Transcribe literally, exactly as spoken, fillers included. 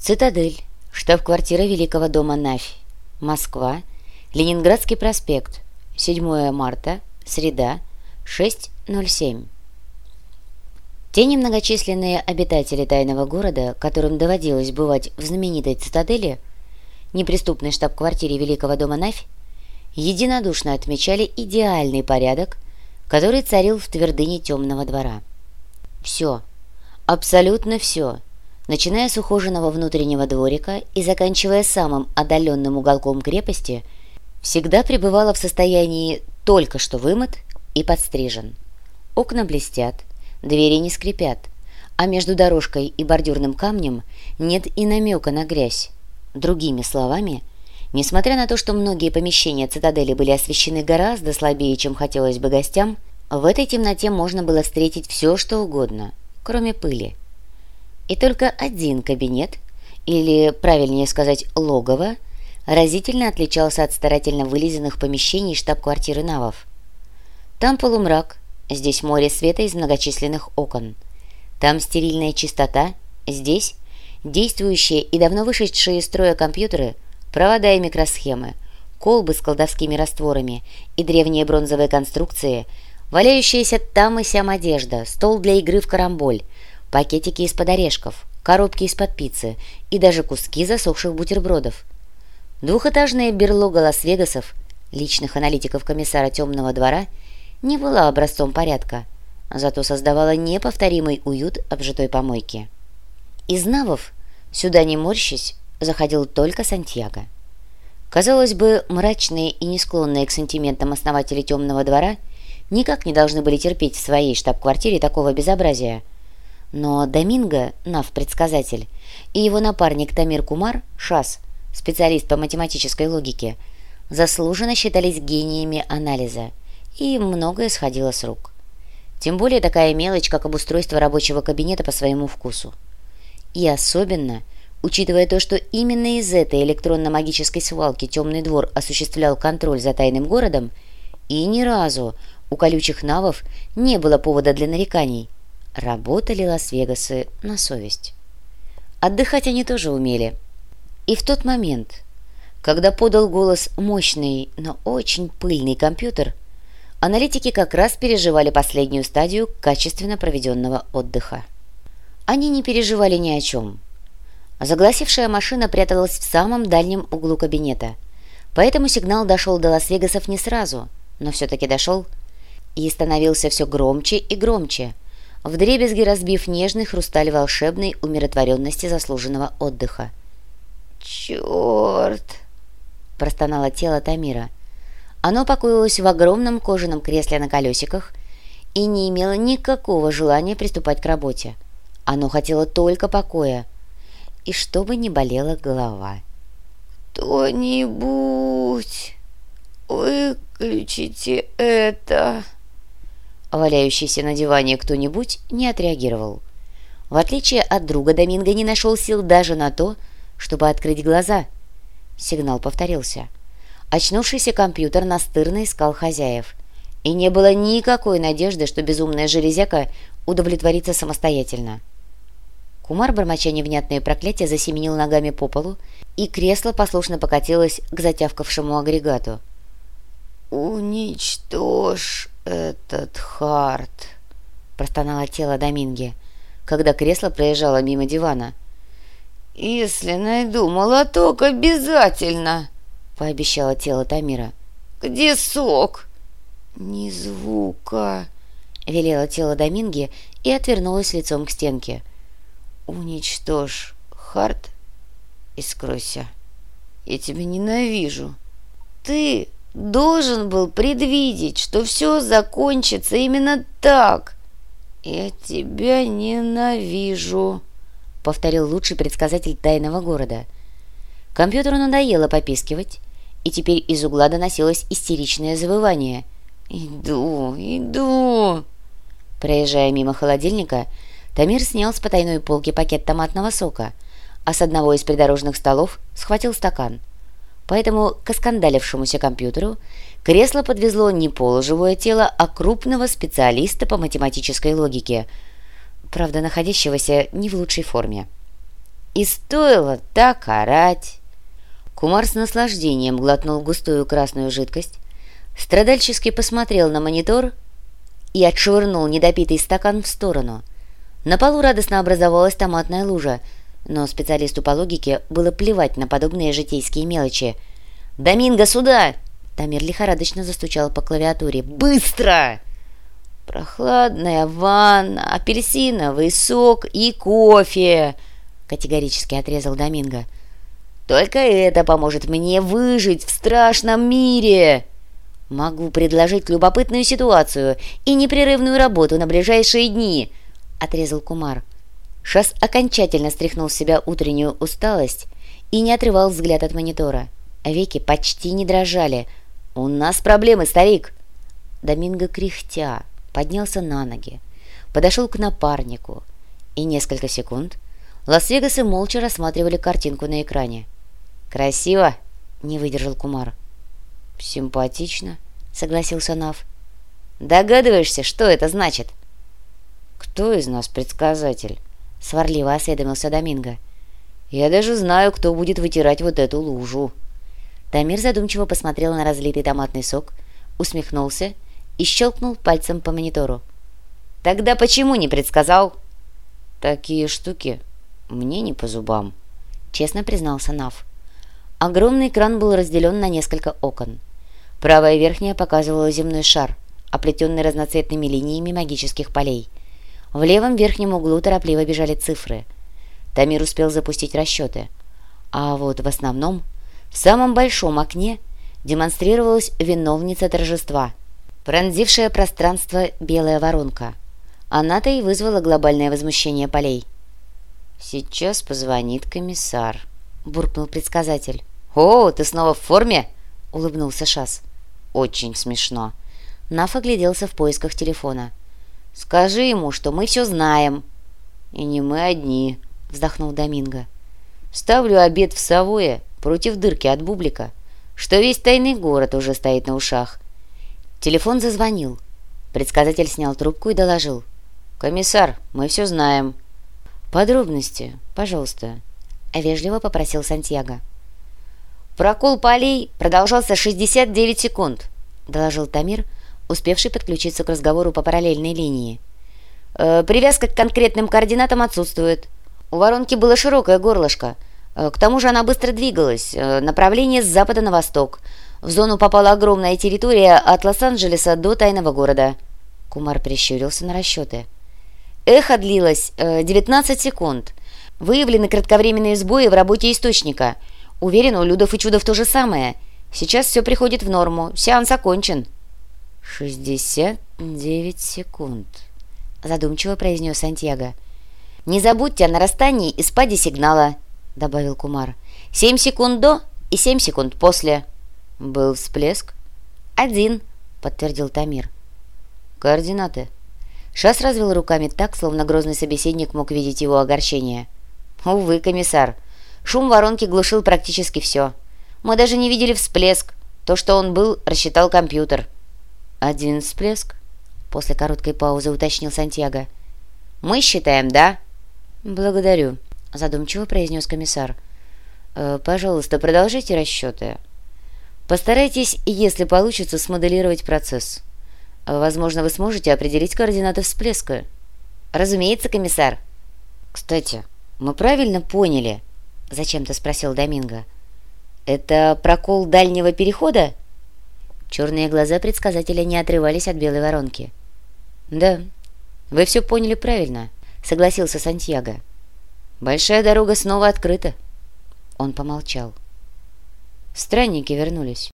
Цитадель, штаб-квартира Великого дома Навь, Москва, Ленинградский проспект, седьмое марта, среда, шесть ноль семь. Те немногочисленные обитатели тайного города, которым доводилось бывать в знаменитой цитадели, неприступной штаб-квартире Великого дома Навь, единодушно отмечали идеальный порядок, который царил в твердыне Темного двора. Все, абсолютно все, начиная с ухоженного внутреннего дворика и заканчивая самым отдаленным уголком крепости, всегда пребывало в состоянии только что вымыт и подстрижен. Окна блестят, двери не скрипят, а между дорожкой и бордюрным камнем нет и намека на грязь. Другими словами, несмотря на то, что многие помещения цитадели были освещены гораздо слабее, чем хотелось бы гостям, в этой темноте можно было встретить все, что угодно, кроме пыли. И только один кабинет, или, правильнее сказать, логово, разительно отличался от старательно вылизанных помещений штаб-квартиры навов. Там полумрак, здесь море света из многочисленных окон. Там стерильная чистота, здесь действующие и давно вышедшие из строя компьютеры, провода и микросхемы, колбы с колдовскими растворами и древние бронзовые конструкции, валяющаяся там и сям одежда, стол для игры в карамболь, пакетики из-под орешков, коробки из-под пиццы и даже куски засохших бутербродов. Двухэтажная берлога Лас-Вегасов, личных аналитиков комиссара Темного двора, не была образцом порядка, зато создавала неповторимый уют обжитой помойки. Из навов, сюда не морщись, заходил только Сантьяго. Казалось бы, мрачные и не склонные к сантиментам основатели Темного двора никак не должны были терпеть в своей штаб-квартире такого безобразия. Но Доминго, нав-предсказатель, и его напарник Тамир Кумар, шас, специалист по математической логике, заслуженно считались гениями анализа, и им многое сходило с рук. Тем более такая мелочь, как обустройство рабочего кабинета по своему вкусу. И особенно, учитывая то, что именно из этой электронно-магической свалки Темный двор осуществлял контроль за тайным городом, и ни разу у колючих навов не было повода для нареканий. Работали Лас-Вегасы на совесть. Отдыхать они тоже умели. И в тот момент, когда подал голос мощный, но очень пыльный компьютер, аналитики как раз переживали последнюю стадию качественно проведенного отдыха. Они не переживали ни о чем. Загласившая машина пряталась в самом дальнем углу кабинета, поэтому сигнал дошел до Лас-Вегасов не сразу, но все-таки дошел и становился все громче и громче, вдребезги разбив нежный хрусталь волшебной умиротворенности заслуженного отдыха. «Черт!» – простонало тело Тамира. Оно покоилось в огромном кожаном кресле на колесиках и не имело никакого желания приступать к работе. Оно хотело только покоя, и чтобы не болела голова. «Кто-нибудь, выключите это!» Валяющийся на диване кто-нибудь не отреагировал. В отличие от друга, Доминго не нашел сил даже на то, чтобы открыть глаза. Сигнал повторился. Очнувшийся компьютер настырно искал хозяев, и не было никакой надежды, что безумная железяка удовлетворится самостоятельно. Кумар, бормоча невнятные проклятия, засеменил ногами по полу, и кресло послушно покатилось к затявкавшему агрегату. «Уничтожь этот хард!» – простонало тело Доминги, когда кресло проезжало мимо дивана. «Если найду молоток, обязательно!» – пообещало тело Тамира. «Где сок?» «Ни звука!» – велело тело Доминги и отвернулось лицом к стенке. «Уничтожь хард и скройся. Я тебя ненавижу. Ты должен был предвидеть, что все закончится именно так. Я тебя ненавижу», — повторил лучший предсказатель тайного города. Компьютеру надоело попискивать, и теперь из угла доносилось истеричное завывание. «Иду, иду!» Проезжая мимо холодильника, Тамир снял с потайной полки пакет томатного сока, а с одного из придорожных столов схватил стакан. Поэтому к оскандалившемуся компьютеру кресло подвезло не полуживое тело, а крупного специалиста по математической логике, правда, находящегося не в лучшей форме. И стоило так орать. Кумар с наслаждением глотнул густую красную жидкость, страдальчески посмотрел на монитор и отшвырнул недопитый стакан в сторону. На полу радостно образовалась томатная лужа, но специалисту по логике было плевать на подобные житейские мелочи. «Доминго, сюда!» Тамир лихорадочно застучал по клавиатуре. «Быстро!» «Прохладная ванна, апельсиновый сок и кофе!» категорически отрезал Доминго. «Только это поможет мне выжить в страшном мире!» «Могу предложить любопытную ситуацию и непрерывную работу на ближайшие дни», — отрезал Кумар. Шас окончательно стряхнул с себя утреннюю усталость и не отрывал взгляд от монитора. Веки почти не дрожали. «У нас проблемы, старик!» Доминго, кряхтя, поднялся на ноги, подошел к напарнику, и несколько секунд Лас-Вегасы молча рассматривали картинку на экране. «Красиво!» — не выдержал Кумар. «Симпатично», — согласился Нав. «Догадываешься, что это значит?» «Кто из нас предсказатель?» — сварливо осведомился Доминго. «Я даже знаю, кто будет вытирать вот эту лужу». Тамир задумчиво посмотрел на разлитый томатный сок, усмехнулся и щелкнул пальцем по монитору. «Тогда почему не предсказал?» «Такие штуки мне не по зубам», — честно признался Нав. Огромный экран был разделен на несколько окон. Правая верхняя показывала земной шар, оплетенный разноцветными линиями магических полей. В левом верхнем углу торопливо бежали цифры. Тамир успел запустить расчеты. А вот в основном, в самом большом окне, демонстрировалась виновница торжества, пронзившая пространство белая воронка. Она-то и вызвала глобальное возмущение полей. «Сейчас позвонит комиссар», — буркнул предсказатель. «О, ты снова в форме?» — улыбнулся Шас. «Очень смешно». Наф огляделся в поисках телефона. «Скажи ему, что мы все знаем». «И не мы одни», — вздохнул Доминго. «Ставлю обед в Савое против дырки от бублика, что весь тайный город уже стоит на ушах». Телефон зазвонил. Предсказатель снял трубку и доложил. «Комиссар, мы все знаем». «Подробности, пожалуйста», — вежливо попросил Сантьяго. «Прокол полей продолжался шестьдесят девять секунд», — доложил Тамир, успевший подключиться к разговору по параллельной линии. «Э, «Привязка к конкретным координатам отсутствует. У воронки было широкое горлышко. Э, к тому же она быстро двигалась. Э, направление с запада на восток. В зону попала огромная территория от Лос-Анджелеса до тайного города». Кумар прищурился на расчеты. «Эхо длилось э, девятнадцать секунд. Выявлены кратковременные сбои в работе источника. Уверен, у Людов и Чудов то же самое. Сейчас все приходит в норму. Сеанс окончен». «Шестьдесят девять секунд», — задумчиво произнес Сантьяго. «Не забудьте о нарастании и спаде сигнала», — добавил Кумар. «Семь секунд до и семь секунд после». «Был всплеск?» «Один», — подтвердил Тамир. «Координаты». Шас развел руками так, словно грозный собеседник мог видеть его огорчение. «Увы, комиссар, шум воронки глушил практически все. Мы даже не видели всплеск. То, что он был, рассчитал компьютер». «Один всплеск?» — после короткой паузы уточнил Сантьяго. «Мы считаем, да?» «Благодарю», — задумчиво произнес комиссар. «Э, «Пожалуйста, продолжите расчеты. Постарайтесь, если получится, смоделировать процесс. Возможно, вы сможете определить координаты всплеска». «Разумеется, комиссар». «Кстати, мы правильно поняли?» — зачем-то спросил Доминго. «Это прокол дальнего перехода?» Черные глаза предсказателя не отрывались от белой воронки. «Да, вы все поняли правильно», — согласился Сантьяго. «Большая дорога снова открыта». Он помолчал. «Странники вернулись».